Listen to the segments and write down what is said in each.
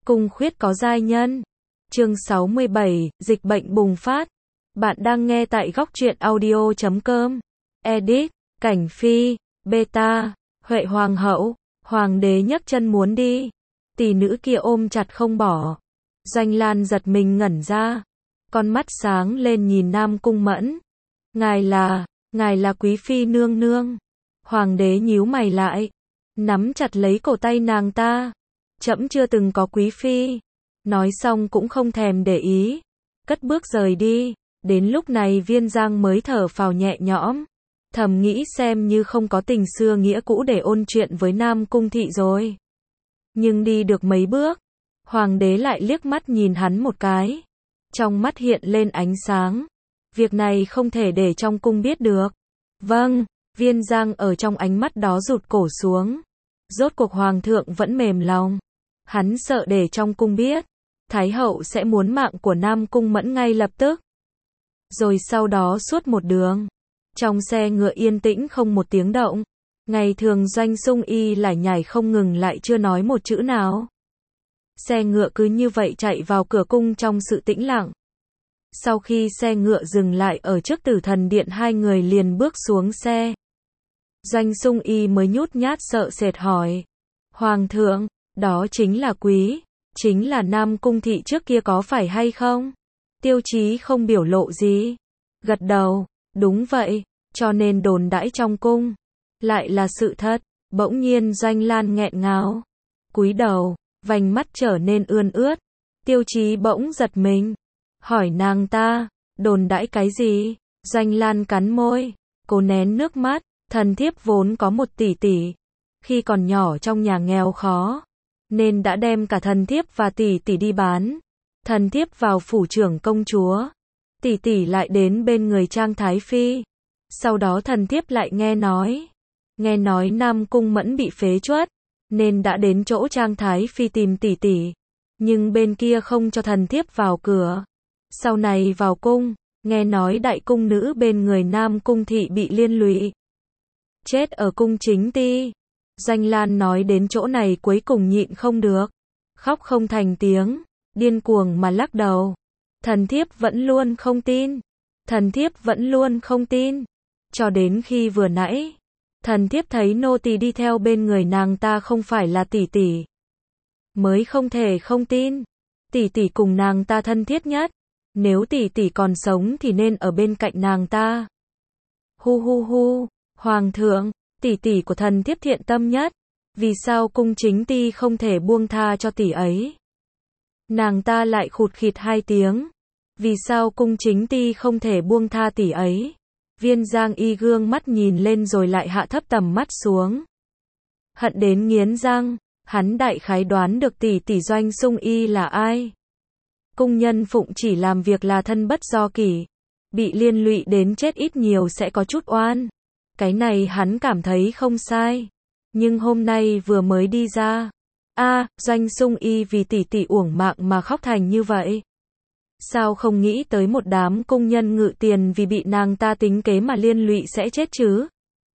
Cung khuyết có giai nhân. Chương 67, dịch bệnh bùng phát. Bạn đang nghe tại góc truyện audio.com. Edit, Cảnh Phi, Beta, Huệ Hoàng hậu, Hoàng đế nhấc chân muốn đi. Tỷ nữ kia ôm chặt không bỏ. Doanh Lan giật mình ngẩn ra. Con mắt sáng lên nhìn Nam Cung Mẫn. Ngài là quý phi nương nương. Hoàng đế nhíu mày lại. Nắm chặt lấy cổ tay nàng ta. Trẫm chưa từng có quý phi. Nói xong cũng không thèm để ý. Cất bước rời đi. Đến lúc này Viên Giang mới thở phào nhẹ nhõm. Thầm nghĩ xem như không có tình xưa nghĩa cũ để ôn chuyện với Nam Cung thị rồi. Nhưng đi được mấy bước, Hoàng đế lại liếc mắt nhìn hắn một cái. Trong mắt hiện lên ánh sáng. Việc này không thể để trong cung biết được. Vâng, Viên Giang ở trong ánh mắt đó rụt cổ xuống. Rốt cuộc Hoàng thượng vẫn mềm lòng. Hắn sợ để trong cung biết. Thái hậu sẽ muốn mạng của Nam Cung Mẫn ngay lập tức. Rồi sau đó suốt một đường. Trong xe ngựa yên tĩnh không một tiếng động. Ngày thường Doanh Sung Y lải nhải không ngừng lại chưa nói một chữ nào. Xe ngựa cứ như vậy chạy vào cửa cung trong sự tĩnh lặng. Sau khi xe ngựa dừng lại ở trước Tử Thần Điện, hai người liền bước xuống xe. Doanh Sung Y mới nhút nhát sợ sệt hỏi. Hoàng thượng, đó chính là Nam Cung thị trước kia có phải hay không? Tiêu Chí không biểu lộ gì. Gật đầu, đúng vậy, cho nên đồn đãi trong cung. Lại là sự thật. Bỗng nhiên Doanh Lan nghẹn ngào. Cúi đầu, vành mắt trở nên ươn ướt. Tiêu Chí bỗng giật mình. Hỏi nàng ta, đồn đãi cái gì? Doanh Lan cắn môi, cố nén nước mắt. Thần thiếp vốn có một tỷ tỷ. Khi còn nhỏ trong nhà nghèo khó, nên đã đem cả thần thiếp và tỷ tỷ đi bán. Thần thiếp vào phủ trưởng công chúa. Tỷ tỷ lại đến bên người Trang Thái Phi. Sau đó thần thiếp lại nghe nói Nam Cung Mẫn bị phế truất, nên đã đến chỗ Trang Thái Phi tìm tỷ tỷ. Nhưng bên kia không cho thần thiếp vào cửa. Sau này vào cung, nghe nói đại cung nữ bên người Nam Cung thị bị liên lụy. Chết ở cung chính ti. Doanh Lan nói đến chỗ này cuối cùng nhịn không được. Khóc không thành tiếng, điên cuồng mà lắc đầu. Thần thiếp vẫn luôn không tin. Cho đến khi vừa nãy, thần thiếp thấy nô tỳ đi theo bên người nàng ta không phải là tỷ tỷ. Mới không thể không tin. Tỷ tỷ cùng nàng ta thân thiết nhất. Nếu tỷ tỷ còn sống thì nên ở bên cạnh nàng ta. Hu, Hoàng thượng, tỷ tỷ của thần thiếp thiện tâm nhất. Vì sao cung chính ti không thể buông tha cho tỷ ấy? Nàng ta lại khụt khịt hai tiếng. Vì sao cung chính ti không thể buông tha tỷ ấy? Viên Giang Y gương mắt nhìn lên rồi lại hạ thấp tầm mắt xuống. Hận đến nghiến răng, hắn đại khái đoán được tỷ tỷ Doanh Sung Y là ai. Cung nhân phụng chỉ làm việc là thân bất do kỷ. Bị liên lụy đến chết ít nhiều sẽ có chút oan. Cái này hắn cảm thấy không sai. Nhưng hôm nay vừa mới đi ra. Doanh Sung Y vì tỷ tỷ uổng mạng mà khóc thành như vậy. Sao không nghĩ tới một đám cung nhân ngự tiền vì bị nàng ta tính kế mà liên lụy sẽ chết chứ?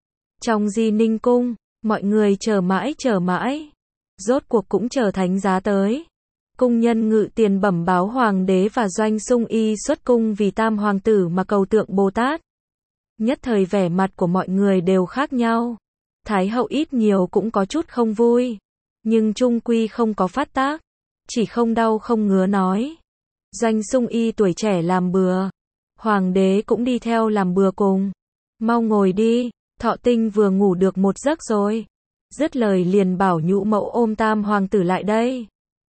Trong Di Ninh cung, mọi người chờ mãi. Rốt cuộc cũng chờ thánh giá tới. Cung nhân ngự tiền bẩm báo Hoàng đế và Doanh Sung Y xuất cung vì tam hoàng tử mà cầu tượng Bồ Tát. Nhất thời vẻ mặt của mọi người đều khác nhau. Thái hậu ít nhiều cũng có chút không vui. Nhưng chung quy không có phát tác. Chỉ không đau không ngứa nói. Doanh Sung Y tuổi trẻ làm bừa. Hoàng đế cũng đi theo làm bừa cùng. Mau ngồi đi, Thọ Tinh vừa ngủ được một giấc rồi. Dứt lời liền bảo nhũ mẫu ôm tam hoàng tử lại đây.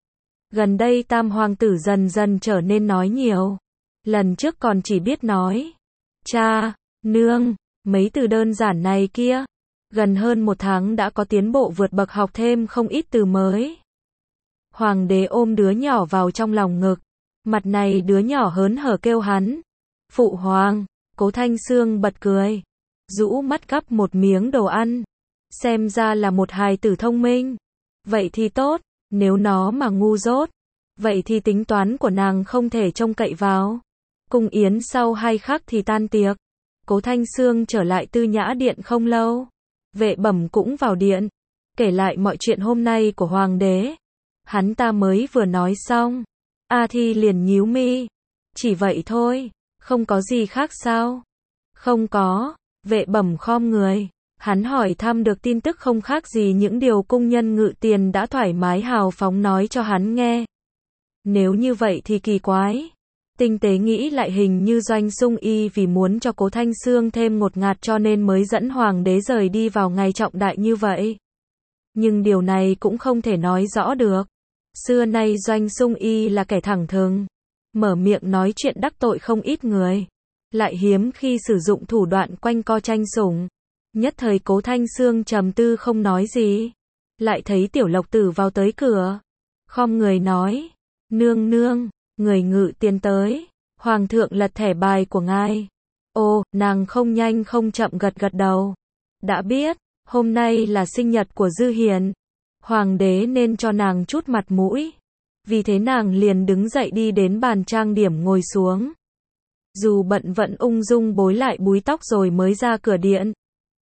Gần đây tam hoàng tử dần dần trở nên nói nhiều. Lần trước còn chỉ biết nói cha, nương, mấy từ đơn giản này kia. Gần hơn một tháng đã có tiến bộ vượt bậc, học thêm không ít từ mới. Hoàng đế ôm đứa nhỏ vào trong lòng ngực. Mặt này đứa nhỏ hớn hở kêu hắn. Phụ hoàng. Cố Thanh Sương bật cười. Rũ mắt gắp một miếng đồ ăn. Xem ra là một hài tử thông minh. Vậy thì tốt. Nếu nó mà ngu dốt, vậy thì tính toán của nàng không thể trông cậy vào. Cung yến sau 2 khắc thì tan tiệc. Cố Thanh Sương trở lại Tư Nhã Điện không lâu. Vệ Bẩm cũng vào điện. Kể lại mọi chuyện hôm nay của Hoàng đế. Hắn ta mới vừa nói xong, A Thi liền nhíu mi. Chỉ vậy thôi, không có gì khác sao? Không có, vệ bẩm khom người. Hắn hỏi thăm được tin tức không khác gì những điều cung nhân Ngự Tiền đã thoải mái hào phóng nói cho hắn nghe. Nếu như vậy thì kỳ quái. Tinh tế nghĩ lại hình như Doanh Sung Y vì muốn cho Cố Thanh Xương thêm ngột ngạt cho nên mới dẫn hoàng đế rời đi vào ngày trọng đại như vậy. Nhưng điều này cũng không thể nói rõ được. Xưa nay Doanh Sung Y là kẻ thẳng thừng, mở miệng nói chuyện đắc tội không ít người, lại hiếm khi sử dụng thủ đoạn quanh co tranh sủng. Nhất thời Cố Thanh Xương trầm tư không nói gì, lại thấy Tiểu Lộc Tử vào tới cửa, khom người nói: "Nương nương, người Ngự Tiền tới, hoàng thượng lật thẻ bài của ngài." Ô, nàng không nhanh không chậm gật gật đầu. Đã biết, hôm nay là sinh nhật của Dư Hiền, hoàng đế nên cho nàng chút mặt mũi. Vì thế nàng liền đứng dậy đi đến bàn trang điểm ngồi xuống. Dù bận vẫn ung dung bối lại búi tóc rồi mới ra cửa điện.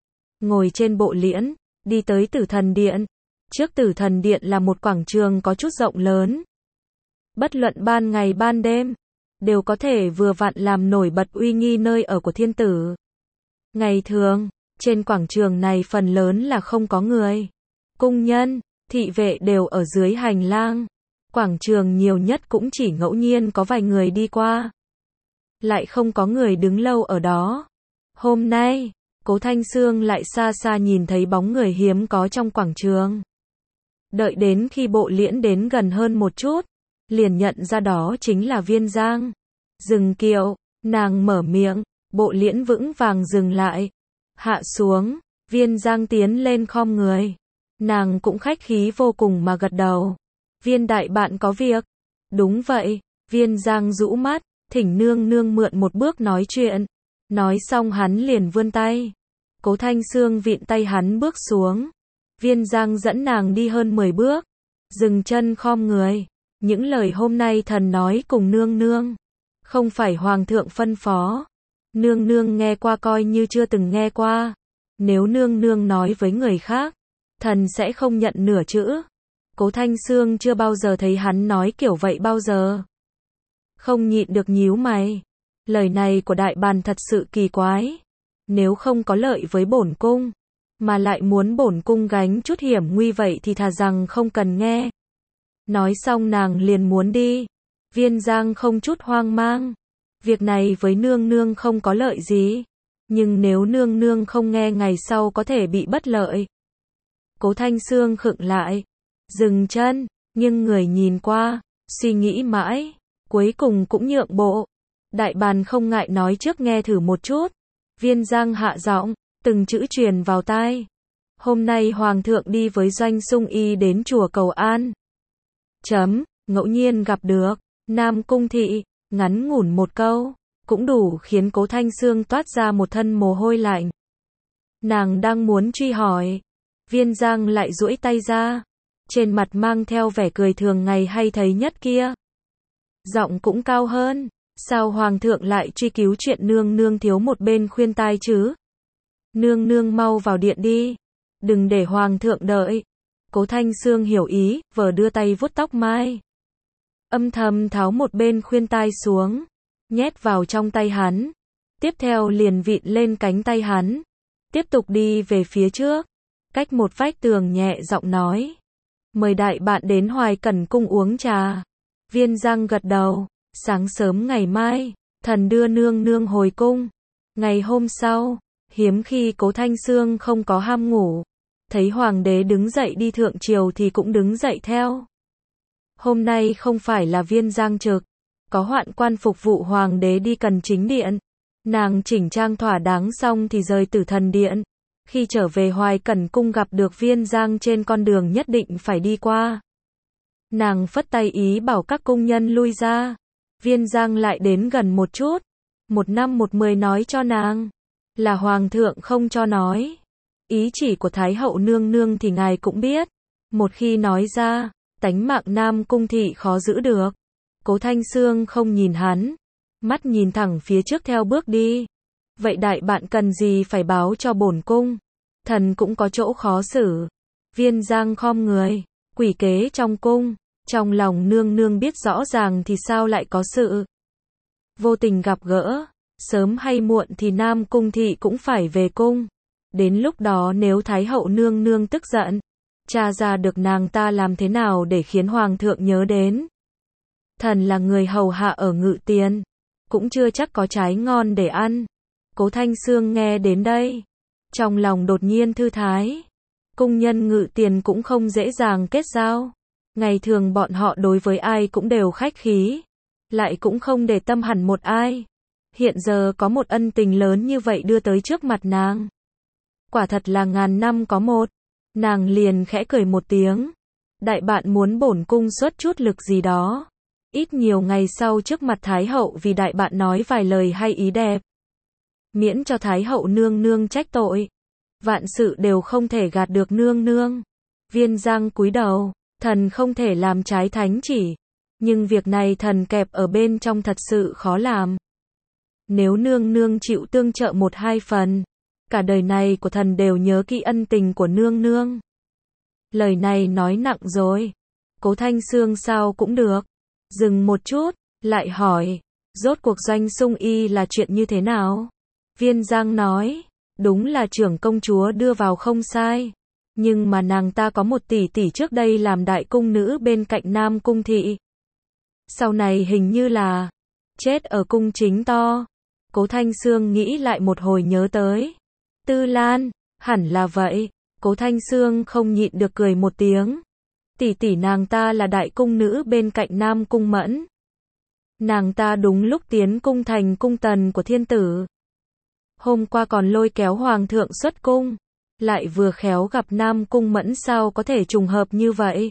Ngồi trên bộ liễn, đi tới Tử Thần Điện. Trước Tử Thần Điện là một quảng trường có chút rộng lớn. Bất luận ban ngày ban đêm, đều có thể vừa vặn làm nổi bật uy nghi nơi ở của thiên tử. Ngày thường, trên quảng trường này phần lớn là không có người. Cung nhân, thị vệ đều ở dưới hành lang. Quảng trường nhiều nhất cũng chỉ ngẫu nhiên có vài người đi qua. Lại không có người đứng lâu ở đó. Hôm nay, Cố Thanh Xương lại xa xa nhìn thấy bóng người hiếm có trong quảng trường. Đợi đến khi bộ liễn đến gần hơn một chút, liền nhận ra đó chính là Viên Giang. Dừng kiệu, nàng mở miệng, bộ liễn vững vàng dừng lại. Hạ xuống, Viên Giang tiến lên khom người. Nàng cũng khách khí vô cùng mà gật đầu. Viên đại bạn có việc. Đúng vậy, Viên Giang rũ mắt, thỉnh nương nương mượn một bước nói chuyện. Nói xong hắn liền vươn tay. Cố Thanh Xương vịn tay hắn bước xuống. Viên Giang dẫn nàng đi hơn 10 bước. Dừng chân khom người. Những lời hôm nay thần nói cùng nương nương, không phải hoàng thượng phân phó. Nương nương nghe qua coi như chưa từng nghe qua. Nếu nương nương nói với người khác, thần sẽ không nhận nửa chữ. Cố Thanh Xương chưa bao giờ thấy hắn nói kiểu vậy bao giờ. Không nhịn được nhíu mày. Lời này của đại bàn thật sự kỳ quái. Nếu không có lợi với bổn cung, mà lại muốn bổn cung gánh chút hiểm nguy vậy thì thà rằng không cần nghe. Nói xong nàng liền muốn đi. Viên Giang không chút hoang mang. Việc này với nương nương không có lợi gì. Nhưng nếu nương nương không nghe ngày sau có thể bị bất lợi. Cố Thanh Xương khựng lại. Dừng chân, nhưng người nhìn qua, suy nghĩ mãi. Cuối cùng cũng nhượng bộ. Đại bàn không ngại nói trước nghe thử một chút. Viên Giang hạ giọng, từng chữ truyền vào tai. Hôm nay hoàng thượng đi với Doanh Sung Y đến chùa cầu an. Ngẫu nhiên gặp được Nam Cung thị, ngắn ngủn một câu, cũng đủ khiến Cố Thanh Xương toát ra một thân mồ hôi lạnh. Nàng đang muốn truy hỏi, Viên Giang lại duỗi tay ra, trên mặt mang theo vẻ cười thường ngày hay thấy nhất kia. Giọng cũng cao hơn, sao hoàng thượng lại truy cứu chuyện nương nương thiếu một bên khuyên tai chứ? Nương nương mau vào điện đi, đừng để hoàng thượng đợi. Cố Thanh Xương hiểu ý, vờ đưa tay vuốt tóc mai. Âm thầm tháo một bên khuyên tai xuống, nhét vào trong tay hắn. Tiếp theo liền vịn lên cánh tay hắn. Tiếp tục đi về phía trước. Cách một vách tường nhẹ giọng nói. Mời đại bạn đến Hoài Cẩn cung uống trà. Viên Giang gật đầu. Sáng sớm ngày mai, thần đưa nương nương hồi cung. Ngày hôm sau, hiếm khi Cố Thanh Xương không có ham ngủ. Thấy hoàng đế đứng dậy đi thượng triều thì cũng đứng dậy theo. Hôm nay không phải là Viên Giang trực, có hoạn quan phục vụ hoàng đế đi cần chính điện. Nàng chỉnh trang thỏa đáng xong thì rời Tử Thần Điện. Khi trở về Hoài Cẩn cung gặp được Viên Giang trên con đường nhất định phải đi qua. Nàng phất tay ý bảo các cung nhân lui ra. Viên Giang lại đến gần một chút. 1:10 nói cho nàng, là hoàng thượng không cho nói. Ý chỉ của Thái hậu nương nương thì ngài cũng biết. Một khi nói ra, tánh mạng Nam Cung thị khó giữ được. Cố Thanh Xương không nhìn hắn, mắt nhìn thẳng phía trước theo bước đi. Vậy đại bạn cần gì phải báo cho bổn cung? Thần cũng có chỗ khó xử. Viên Giang khom người, quỷ kế trong cung, Trong lòng nương nương biết rõ ràng thì sao lại có sự vô tình gặp gỡ, sớm hay muộn thì Nam Cung Thị cũng phải về cung. Đến lúc đó nếu Thái hậu nương nương tức giận, tra ra được nàng ta làm thế nào để khiến Hoàng thượng nhớ đến. Thần là người hầu hạ ở Ngự Tiền, cũng chưa chắc có trái ngon để ăn. Cố Thanh Xương nghe đến đây, trong lòng đột nhiên thư thái. Cung nhân Ngự Tiền cũng không dễ dàng kết giao. Ngày thường bọn họ đối với ai cũng đều khách khí, lại cũng không để tâm hẳn một ai. Hiện giờ có một ân tình lớn như vậy đưa tới trước mặt nàng. Quả thật là ngàn năm có một. Nàng liền khẽ cười một tiếng. Đại bạn muốn bổn cung xuất chút lực gì đó. Ít nhiều ngày sau trước mặt Thái hậu vì đại bạn nói vài lời hay ý đẹp. Miễn cho Thái hậu nương nương trách tội. Vạn sự đều không thể gạt được nương nương. Viên Giang cúi đầu, thần không thể làm trái thánh chỉ. Nhưng việc này thần kẹp ở bên trong thật sự khó làm. Nếu nương nương chịu tương trợ một hai phần, cả đời này của thần đều nhớ kỹ ân tình của nương nương. Lời này nói nặng rồi. Cố Thanh Xương sao cũng được. Dừng một chút, lại hỏi, rốt cuộc Doanh Sung Y là chuyện như thế nào? Viên Giang nói, đúng là trưởng công chúa đưa vào không sai. Nhưng mà nàng ta có một tỷ tỷ trước đây làm đại cung nữ bên cạnh Nam Cung Thị. Sau này hình như là chết ở cung chính to. Cố Thanh Xương nghĩ lại một hồi nhớ tới Tư Lan, hẳn là vậy. Cố Thanh Xương không nhịn được cười một tiếng. Tỷ tỷ nàng ta là đại cung nữ bên cạnh Nam Cung Mẫn. Nàng ta đúng lúc tiến cung thành cung tần của thiên tử. Hôm qua còn lôi kéo hoàng thượng xuất cung, lại vừa khéo gặp Nam Cung Mẫn, sao có thể trùng hợp như vậy?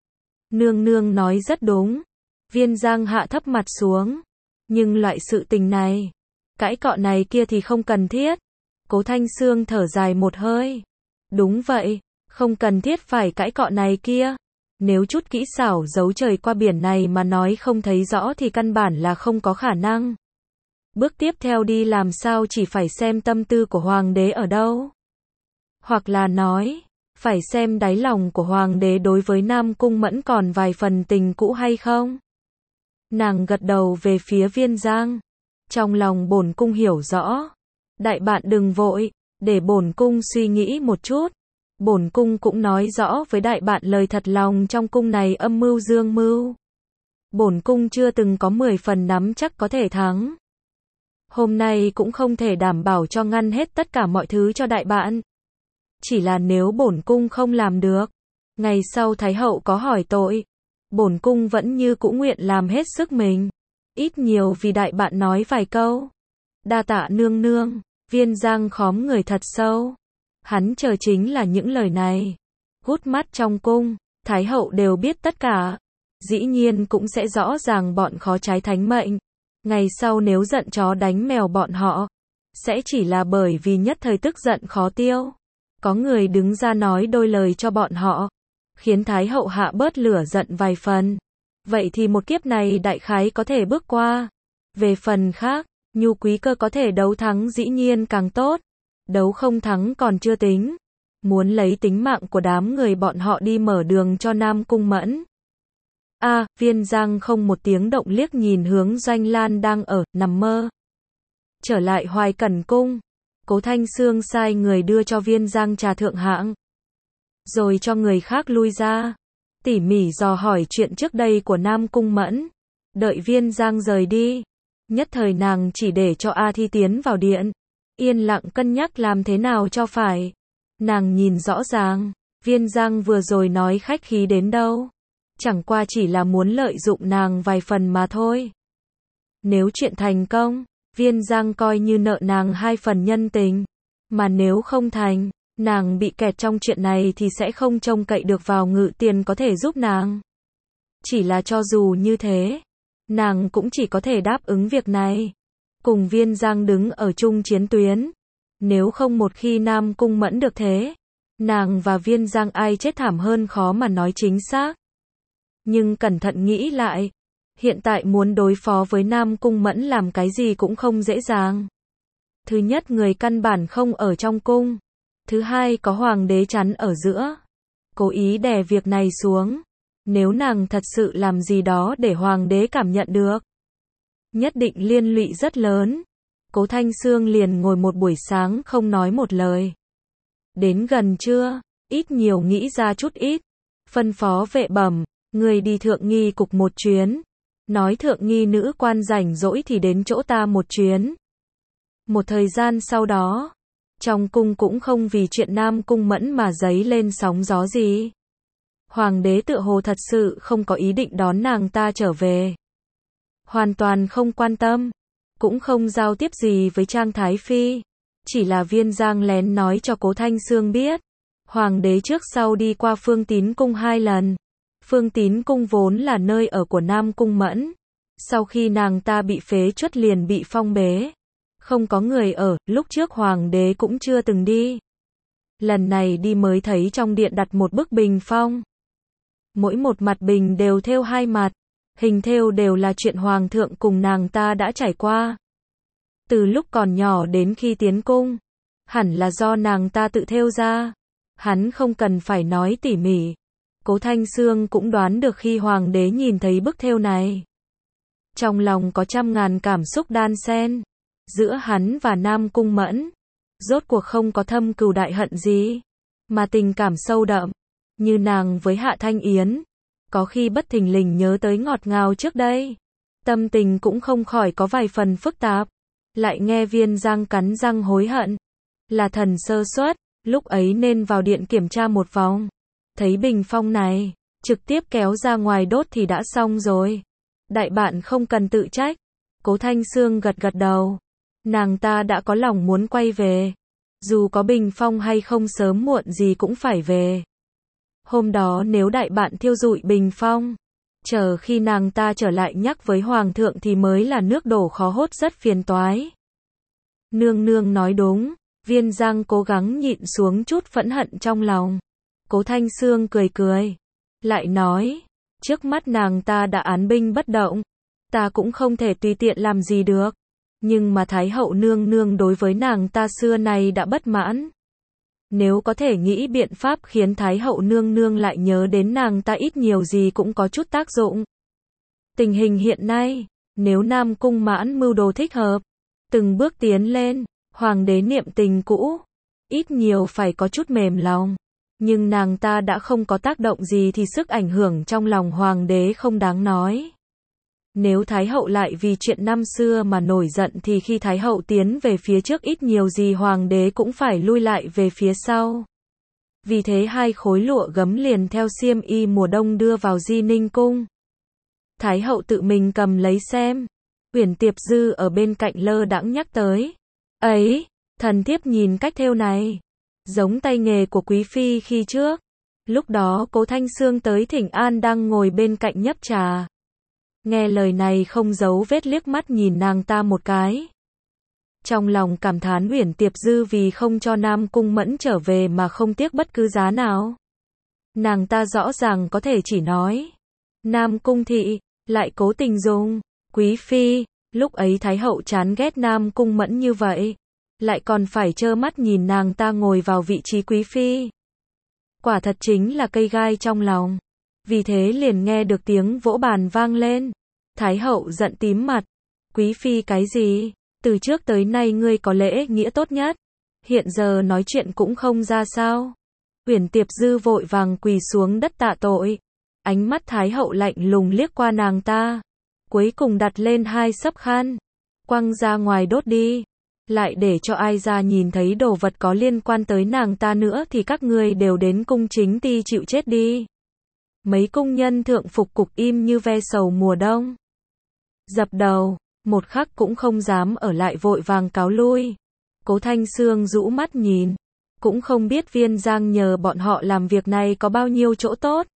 Nương nương nói rất đúng. Viên Giang hạ thấp mặt xuống. Nhưng loại sự tình này, cãi cọ này kia thì không cần thiết. Cố Thanh Xương thở dài một hơi. Đúng vậy, không cần thiết phải cãi cọ này kia. Nếu chút kỹ xảo giấu trời qua biển này mà nói không thấy rõ thì căn bản là không có khả năng. Bước tiếp theo đi làm sao chỉ phải xem tâm tư của hoàng đế ở đâu. Hoặc là nói, phải xem đáy lòng của hoàng đế đối với Nam Cung Mẫn còn vài phần tình cũ hay không. Nàng gật đầu về phía Viên Giang. Trong lòng bổn cung hiểu rõ. Đại bạn đừng vội, để bổn cung suy nghĩ một chút. Bổn cung cũng nói rõ với đại bạn lời thật lòng trong cung này âm mưu dương mưu. Bổn cung chưa từng có 10 phần nắm chắc có thể thắng. Hôm nay cũng không thể đảm bảo cho ngăn hết tất cả mọi thứ cho đại bạn. Chỉ là nếu bổn cung không làm được, ngày sau Thái hậu có hỏi tội, bổn cung vẫn như cũ nguyện làm hết sức mình. Ít nhiều vì đại bạn nói vài câu. Đa tạ nương nương. Viên Giang khóm người thật sâu. Hắn chờ chính là những lời này. Hút mắt trong cung, Thái hậu đều biết tất cả. Dĩ nhiên cũng sẽ rõ ràng bọn khó trái thánh mệnh. Ngày sau nếu giận chó đánh mèo bọn họ, sẽ chỉ là bởi vì nhất thời tức giận khó tiêu. Có người đứng ra nói đôi lời cho bọn họ, khiến Thái hậu hạ bớt lửa giận vài phần. Vậy thì một kiếp này đại khái có thể bước qua. Về phần khác, Nhu Quý Cơ có thể đấu thắng dĩ nhiên càng tốt. Đấu không thắng còn chưa tính. Muốn lấy tính mạng của đám người bọn họ đi mở đường cho Nam Cung Mẫn. Viên Giang không một tiếng động liếc nhìn hướng Doanh Lan đang nằm mơ. Trở lại Hoài Cẩn cung, Cố Thanh Xương sai người đưa cho Viên Giang trà thượng hạng. Rồi cho người khác lui ra. Tỉ mỉ dò hỏi chuyện trước đây của Nam Cung Mẫn. Đợi Viên Giang rời đi. Nhất thời nàng chỉ để cho A Thi tiến vào điện. Yên lặng cân nhắc làm thế nào cho phải. Nàng nhìn rõ ràng, Viên Giang vừa rồi nói khách khí đến đâu. Chẳng qua chỉ là muốn lợi dụng nàng vài phần mà thôi. Nếu chuyện thành công, Viên Giang coi như nợ nàng 2 phần nhân tình. Mà nếu không thành, nàng bị kẹt trong chuyện này thì sẽ không trông cậy được vào Ngự Tiền có thể giúp nàng. Chỉ là cho dù như thế, nàng cũng chỉ có thể đáp ứng việc này. Cùng Viên Giang đứng ở chung chiến tuyến. Nếu không một khi Nam Cung Mẫn được thế, nàng và Viên Giang ai chết thảm hơn khó mà nói chính xác. Nhưng cẩn thận nghĩ lại, hiện tại muốn đối phó với Nam Cung Mẫn làm cái gì cũng không dễ dàng. Thứ nhất, người căn bản không ở trong cung. Thứ hai, có hoàng đế chắn ở giữa. Cố ý đè việc này xuống. Nếu nàng thật sự làm gì đó để hoàng đế cảm nhận được, nhất định liên lụy rất lớn. Cố Thanh Sương liền ngồi một buổi sáng không nói một lời. Đến gần trưa, ít nhiều nghĩ ra chút ít. Phân phó vệ bẩm, người đi thượng nghi cục một chuyến. Nói thượng nghi nữ quan rảnh rỗi thì đến chỗ ta một chuyến. Một thời gian sau đó, trong cung cũng không vì chuyện Nam Cung Mẫn mà dấy lên sóng gió gì. Hoàng đế tựa hồ thật sự không có ý định đón nàng ta trở về. Hoàn toàn không quan tâm, cũng không giao tiếp gì với Trang Thái Phi. Chỉ là Viên Giang lén nói cho Cố Thanh Sương biết. Hoàng đế trước sau đi qua Phương Tín Cung 2 lần. Phương Tín Cung vốn là nơi ở của Nam Cung Mẫn. Sau khi nàng ta bị phế truất liền bị phong bế. Không có người ở, lúc trước hoàng đế cũng chưa từng đi. Lần này đi mới thấy trong điện đặt một bức bình phong. Mỗi một mặt bình đều thêu 2 mặt. Hình thêu đều là chuyện hoàng thượng cùng nàng ta đã trải qua. Từ lúc còn nhỏ đến khi tiến cung. Hẳn là do nàng ta tự thêu ra. Hắn không cần phải nói tỉ mỉ. Cố Thanh Sương cũng đoán được khi hoàng đế nhìn thấy bức thêu này. Trong lòng có trăm ngàn cảm xúc đan xen. Giữa hắn và Nam Cung Mẫn. Rốt cuộc không có thâm cừu đại hận gì. Mà tình cảm sâu đậm. Như nàng với Hạ Thanh Yến. Có khi bất thình lình nhớ tới ngọt ngào trước đây. Tâm tình cũng không khỏi có vài phần phức tạp. Lại nghe Viên Giang cắn răng hối hận. Là thần sơ suất, lúc ấy nên vào điện kiểm tra một vòng. Thấy bình phong này, trực tiếp kéo ra ngoài đốt thì đã xong rồi. Đại bạn không cần tự trách. Cố Thanh Sương gật gật đầu. Nàng ta đã có lòng muốn quay về. Dù có bình phong hay không sớm muộn gì cũng phải về. Hôm đó nếu đại bạn thiêu rụi bình phong, chờ khi nàng ta trở lại nhắc với hoàng thượng thì mới là nước đổ khó hốt, rất phiền toái. Nương nương nói đúng. Viên Giang cố gắng nhịn xuống chút phẫn hận trong lòng. Cố Thanh Sương cười cười. Lại nói, trước mắt nàng ta đã án binh bất động. Ta cũng không thể tùy tiện làm gì được. Nhưng mà Thái hậu nương nương đối với nàng ta xưa nay đã bất mãn. Nếu có thể nghĩ biện pháp khiến Thái hậu nương nương lại nhớ đến nàng ta ít nhiều gì cũng có chút tác dụng. Tình hình hiện nay, nếu Nam Cung Mãn mưu đồ thích hợp, từng bước tiến lên, hoàng đế niệm tình cũ, ít nhiều phải có chút mềm lòng. Nhưng nàng ta đã không có tác động gì thì sức ảnh hưởng trong lòng hoàng đế không đáng nói. Nếu Thái hậu lại vì chuyện năm xưa mà nổi giận thì khi Thái hậu tiến về phía trước ít nhiều gì hoàng đế cũng phải lui lại về phía sau. Vì thế 2 khối lụa gấm liền theo xiêm y mùa đông đưa vào Di Ninh cung. Thái hậu tự mình cầm lấy xem. Uyển Tiệp Dư ở bên cạnh lơ đãng nhắc tới. Ấy, thần thiếp nhìn cách thêu này, giống tay nghề của quý phi khi trước. Lúc đó Cố Thanh Sương tới thỉnh an đang ngồi bên cạnh nhấp trà. Nghe lời này không giấu vết liếc mắt nhìn nàng ta một cái. Trong lòng cảm thán Uyển Tiệp Dư vì không cho Nam Cung Mẫn trở về mà không tiếc bất cứ giá nào. Nàng ta rõ ràng có thể chỉ nói Nam Cung thị, lại cố tình dùng quý phi. Lúc ấy Thái hậu chán ghét Nam Cung Mẫn như vậy, lại còn phải trơ mắt nhìn nàng ta ngồi vào vị trí quý phi. Quả thật chính là cây gai trong lòng. Vì thế liền nghe được tiếng vỗ bàn vang lên. Thái hậu giận tím mặt. Quý phi cái gì? Từ trước tới nay ngươi có lễ nghĩa tốt nhất. Hiện giờ nói chuyện cũng không ra sao. Uyển Tiệp Dư vội vàng quỳ xuống đất tạ tội. Ánh mắt Thái hậu lạnh lùng liếc qua nàng ta. Cuối cùng đặt lên 2 sấp khăn. Quăng ra ngoài đốt đi. Lại để cho ai ra nhìn thấy đồ vật có liên quan tới nàng ta nữa thì các ngươi đều đến cung chính ti chịu chết đi. Mấy cung nhân thượng phục cục im như ve sầu mùa đông. Dập đầu, một khắc cũng không dám ở lại vội vàng cáo lui. Cố Thanh Sương rũ mắt nhìn. Cũng không biết Viên Giang nhờ bọn họ làm việc này có bao nhiêu chỗ tốt.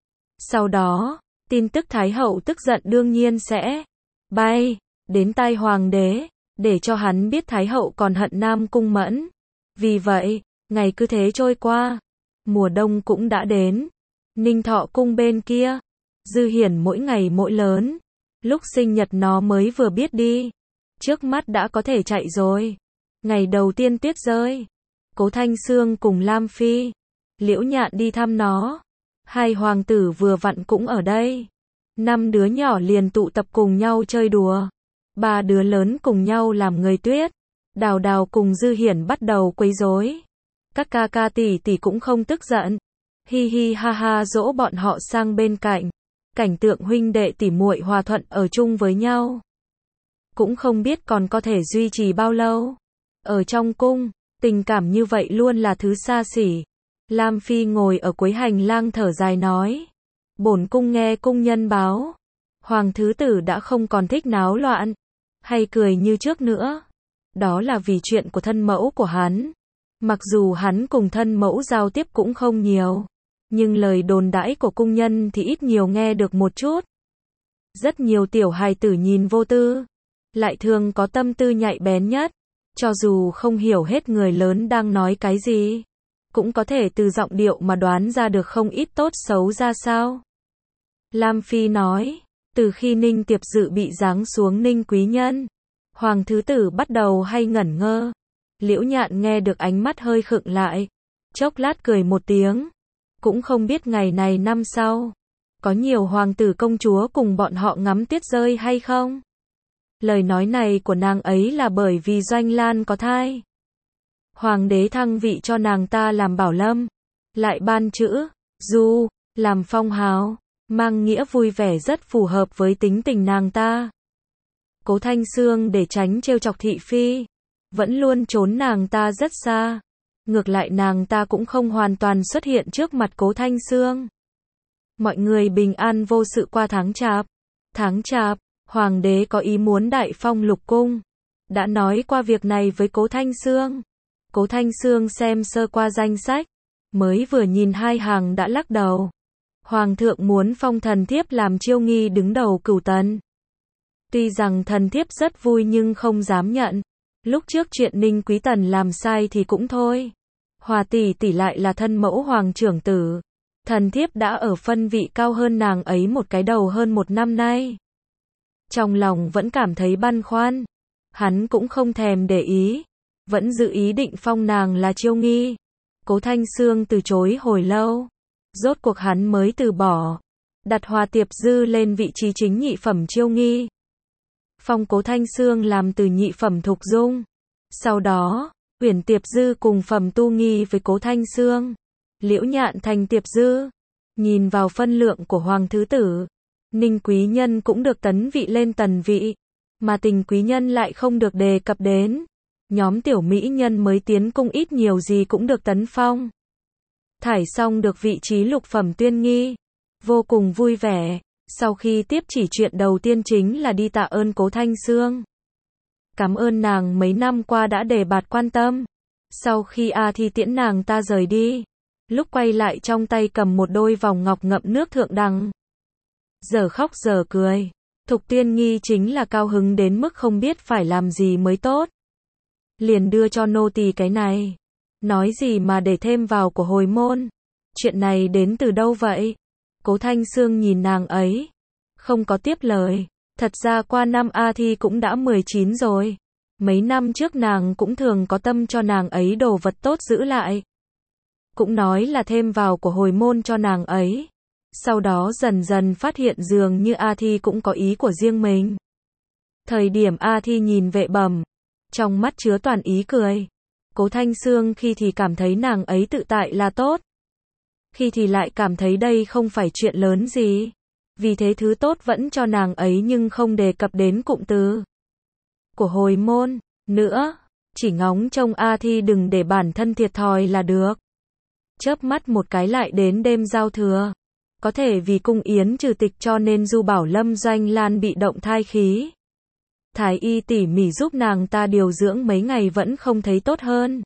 Sau đó, tin tức Thái hậu tức giận đương nhiên sẽ bay đến tai hoàng đế, để cho hắn biết Thái hậu còn hận Nam Cung Mẫn. Vì vậy, ngày cứ thế trôi qua. Mùa đông cũng đã đến. Ninh Thọ cung bên kia, Dư Hiển mỗi ngày mỗi lớn. Lúc sinh nhật nó mới vừa biết đi, trước mắt đã có thể chạy rồi. Ngày đầu tiên tuyết rơi, Cố Thanh Sương cùng Lam Phi, Liễu Nhạn đi thăm nó. Hai hoàng tử vừa vặn cũng ở đây. 5 đứa nhỏ liền tụ tập cùng nhau chơi đùa. 3 đứa lớn cùng nhau làm người tuyết. Đào Đào cùng Dư Hiển bắt đầu quấy rối. Các ca ca tỷ tỷ cũng không tức giận. Hi hi ha ha dỗ bọn họ sang bên cạnh. Cảnh tượng huynh đệ tỷ muội hòa thuận ở chung với nhau. Cũng không biết còn có thể duy trì bao lâu. Ở trong cung, tình cảm như vậy luôn là thứ xa xỉ. Lam Phi ngồi ở cuối hành lang thở dài nói. Bổn cung nghe cung nhân báo. Hoàng thứ tử đã không còn thích náo loạn. Hay cười như trước nữa. Đó là vì chuyện của thân mẫu của hắn. Mặc dù hắn cùng thân mẫu giao tiếp cũng không nhiều. Nhưng lời đồn đãi của cung nhân thì ít nhiều nghe được một chút. Rất nhiều tiểu hài tử nhìn vô tư. Lại thường có tâm tư nhạy bén nhất. Cho dù không hiểu hết người lớn đang nói cái gì. Cũng có thể từ giọng điệu mà đoán ra được không ít tốt xấu ra sao. Lam Phi nói. Từ khi Ninh Tiệp Dự bị giáng xuống Ninh Quý Nhân. Hoàng thứ tử bắt đầu hay ngẩn ngơ. Liễu Nhạn nghe được ánh mắt hơi khựng lại. Chốc lát cười một tiếng. Cũng không biết ngày này năm sau. Có nhiều hoàng tử công chúa cùng bọn họ ngắm tuyết rơi hay không? Lời nói này của nàng ấy là bởi vì Doanh Lan có thai. Hoàng đế thăng vị cho nàng ta làm bảo lâm. Lại ban chữ, du, làm phong hào. Mang nghĩa vui vẻ rất phù hợp với tính tình nàng ta. Cố Thanh Xương để tránh trêu chọc thị phi. Vẫn luôn trốn nàng ta rất xa. Ngược lại nàng ta cũng không hoàn toàn xuất hiện trước mặt Cố Thanh Xương. Mọi người bình an vô sự qua tháng chạp. Tháng chạp, hoàng đế có ý muốn đại phong lục cung. Đã nói qua việc này với Cố Thanh Xương. Cố Thanh Xương xem sơ qua danh sách. Mới vừa nhìn 2 hàng đã lắc đầu. Hoàng thượng muốn phong thần thiếp làm chiêu nghi đứng đầu Cửu Tần. Tuy rằng thần thiếp rất vui nhưng không dám nhận. Lúc trước chuyện Ninh Quý Tần làm sai thì cũng thôi. Hòa tỷ tỷ lại là thân mẫu hoàng trưởng tử. Thần thiếp đã ở phân vị cao hơn nàng ấy một cái đầu hơn 1 năm nay. Trong lòng vẫn cảm thấy băn khoăn. Hắn cũng không thèm để ý. Vẫn dự ý định phong nàng là chiêu nghi. Cố Thanh Xương từ chối hồi lâu. Rốt cuộc hắn mới từ bỏ. Đặt Hòa Tiệp Dư lên vị trí chính nhị phẩm chiêu nghi. Phong Cố Thanh Xương làm từ nhị phẩm Thục Dung. Sau đó, Uyển Tiệp Dư cùng phẩm tu nghi với Cố Thanh Xương. Liễu Nhạn thành Tiệp Dư. Nhìn vào phân lượng của Hoàng thứ tử. Ninh Quý Nhân cũng được tấn vị lên tần vị. Mà Tình Quý Nhân lại không được đề cập đến. Nhóm tiểu mỹ nhân mới tiến cung ít nhiều gì cũng được tấn phong. Thải xong được vị trí lục phẩm tuyên nghi. Vô cùng vui vẻ. Sau khi tiếp chỉ chuyện đầu tiên chính là đi tạ ơn Cố Thanh Xương. Cảm ơn nàng mấy năm qua đã đề bạt quan tâm. Sau khi A Thi tiễn nàng ta rời đi. Lúc quay lại trong tay cầm một đôi vòng ngọc ngậm nước thượng đẳng. Giờ khóc giờ cười. Thục Tuyên Nghi chính là cao hứng đến mức không biết phải làm gì mới tốt. Liền đưa cho nô tỳ cái này. Nói gì mà để thêm vào của hồi môn. Chuyện này đến từ đâu vậy? Cố Thanh Xương nhìn nàng ấy. Không có tiếp lời. Thật ra qua năm A Thi cũng đã 19 rồi. Mấy năm trước nàng cũng thường có tâm cho nàng ấy đồ vật tốt giữ lại. Cũng nói là thêm vào của hồi môn cho nàng ấy. Sau đó dần dần phát hiện dường như A Thi cũng có ý của riêng mình. Thời điểm A Thi nhìn Vệ Bẩm, trong mắt chứa toàn ý cười. Cố Thanh Xương khi thì cảm thấy nàng ấy tự tại là tốt. Khi thì lại cảm thấy đây không phải chuyện lớn gì. Vì thế thứ tốt vẫn cho nàng ấy nhưng không đề cập đến cụm từ của hồi môn nữa. Chỉ ngóng trông A Thi đừng để bản thân thiệt thòi là được. Chớp mắt một cái lại đến đêm giao thừa. Có thể vì cung yến trừ tịch cho nên Du Bảo Lâm Doanh Lan bị động thai khí. Thái y tỉ mỉ giúp nàng ta điều dưỡng mấy ngày vẫn không thấy tốt hơn.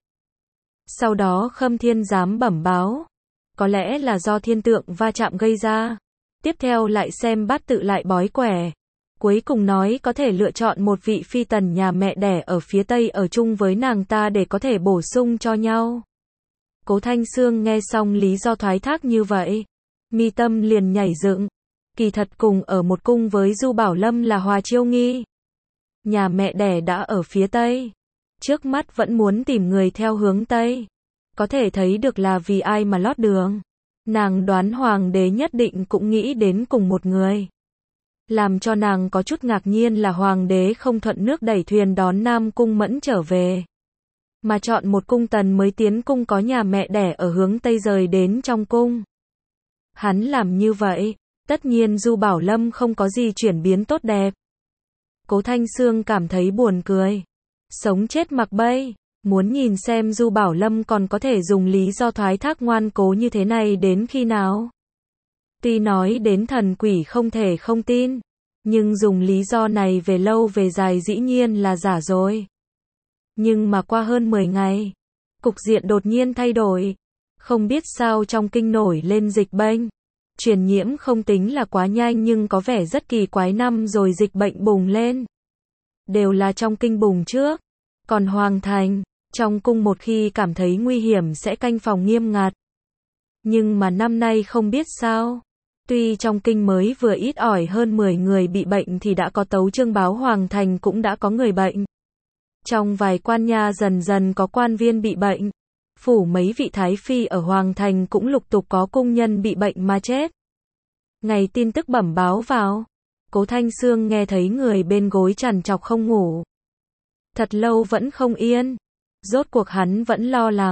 Sau đó Khâm Thiên Giám bẩm báo. Có lẽ là do thiên tượng va chạm gây ra. Tiếp theo lại xem bát tự lại bói quẻ. Cuối cùng nói có thể lựa chọn một vị phi tần nhà mẹ đẻ ở phía Tây ở chung với nàng ta để có thể bổ sung cho nhau. Cố Thanh Xương nghe xong lý do thoái thác như vậy. Mi tâm liền nhảy dựng. Kỳ thật cùng ở một cung với Du Bảo Lâm là Hòa Chiêu Nghi. Nhà mẹ đẻ đã ở phía Tây. Trước mắt vẫn muốn tìm người theo hướng Tây. Có thể thấy được là vì ai mà lót đường. Nàng đoán hoàng đế nhất định cũng nghĩ đến cùng một người. Làm cho nàng có chút ngạc nhiên là hoàng đế không thuận nước đẩy thuyền đón Nam Cung Mẫn trở về, mà chọn một cung tần mới tiến cung có nhà mẹ đẻ ở hướng Tây rời đến trong cung. Hắn làm như vậy, tất nhiên Du Bảo Lâm không có gì chuyển biến tốt đẹp. Cố Thanh Sương cảm thấy buồn cười. Sống chết mặc bay, muốn nhìn xem Du Bảo Lâm còn có thể dùng lý do thoái thác ngoan cố như thế này đến khi nào. Tuy nói đến thần quỷ không thể không tin, nhưng dùng lý do này về lâu về dài dĩ nhiên là giả rồi. Nhưng mà qua hơn 10 ngày, cục diện đột nhiên thay đổi. Không biết sao trong kinh nổi lên dịch bệnh. Truyền nhiễm không tính là quá nhanh nhưng có vẻ rất kỳ quái, năm rồi dịch bệnh bùng lên. Đều là trong kinh bùng trước. Còn Hoàng Thành, trong cung một khi cảm thấy nguy hiểm sẽ canh phòng nghiêm ngặt. Nhưng mà năm nay không biết sao. Tuy trong kinh mới vừa ít ỏi hơn 10 người bị bệnh thì đã có tấu chương báo Hoàng Thành cũng đã có người bệnh. Trong vài quan nha dần dần có quan viên bị bệnh. Phủ mấy vị thái phi ở Hoàng Thành cũng lục tục có cung nhân bị bệnh mà chết. Ngày tin tức bẩm báo vào, Cố Thanh Sương nghe thấy người bên gối trằn trọc không ngủ. Thật lâu vẫn không yên. Rốt cuộc hắn vẫn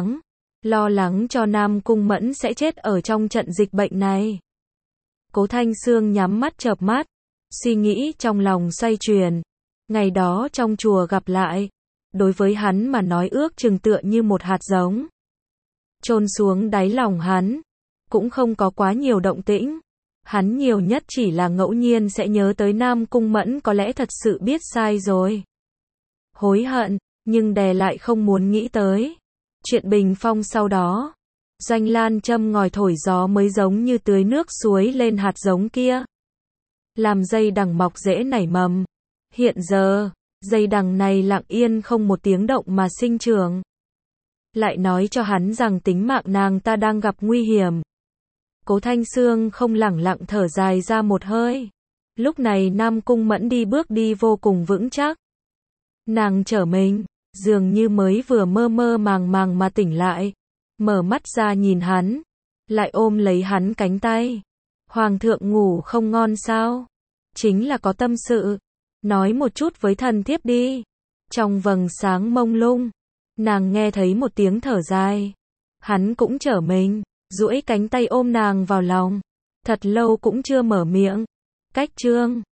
lo lắng cho Nam Cung Mẫn sẽ chết ở trong trận dịch bệnh này. Cố Thanh Sương nhắm mắt chợp mắt, suy nghĩ trong lòng xoay chuyển. Ngày đó trong chùa gặp lại, đối với hắn mà nói ước chừng tựa như một hạt giống chôn xuống đáy lòng hắn, cũng không có quá nhiều động tĩnh. Hắn nhiều nhất chỉ là ngẫu nhiên sẽ nhớ tới Nam Cung Mẫn, có lẽ thật sự biết sai rồi. Hối hận, nhưng đè lại không muốn nghĩ tới. Chuyện bình phong sau đó, Doanh Lan châm ngòi thổi gió mới giống như tưới nước suối lên hạt giống kia. Làm dây đằng mọc rễ nảy mầm. Hiện giờ, dây đằng này lặng yên không một tiếng động mà sinh trưởng. Lại nói cho hắn rằng tính mạng nàng ta đang gặp nguy hiểm. Cố Thanh Sương không lẳng lặng thở dài ra một hơi. Lúc này Nam Cung Mẫn đi bước đi vô cùng vững chắc. Nàng trở mình, dường như mới vừa mơ mơ màng màng mà tỉnh lại. Mở mắt ra nhìn hắn, lại ôm lấy hắn cánh tay. Hoàng thượng ngủ không ngon sao? Chính là có tâm sự. Nói một chút với thần thiếp đi. Trong vầng sáng mông lung, nàng nghe thấy một tiếng thở dài. Hắn cũng trở mình, duỗi cánh tay ôm nàng vào lòng. Thật lâu cũng chưa mở miệng. Cách chương